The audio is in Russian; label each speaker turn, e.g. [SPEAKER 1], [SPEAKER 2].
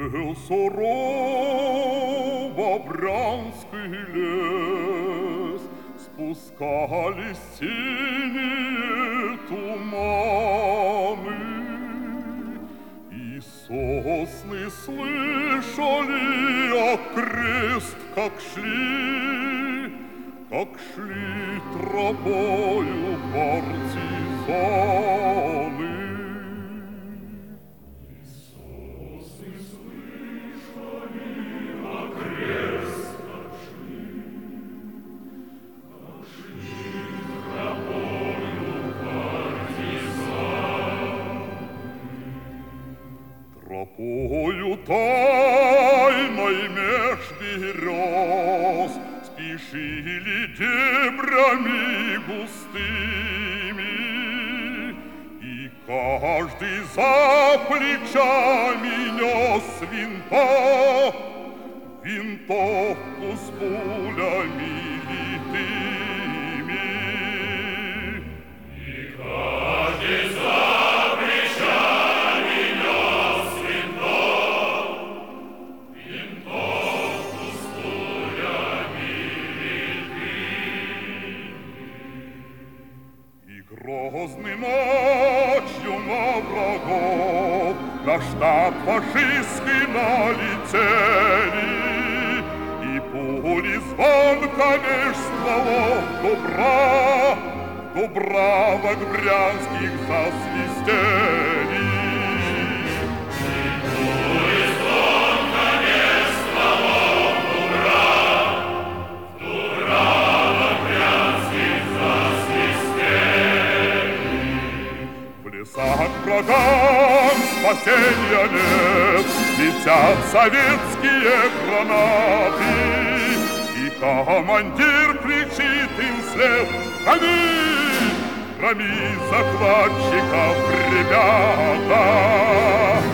[SPEAKER 1] Был сурово брянский лес, спускались синие туманы, и сосны слышали окрест, как шли тропою партизаны. Тропою тайной меж берез спешили дебрями густыми, и каждый за плечами нес винтовку с пулями литыми. И каждый за плечами нес винтовку с пулями литыми. И грозной ночью на врагов, на штаб фашистский налетели, и пули звонко меж стволов дубравок брянских засвистели. И пули звонко меж стволов дубравок брянских засвистели. В лесах врагам спасения нет, летят советские гранаты, и командир кричит им вслед: «Гони! Громи захватчиков, ребята!»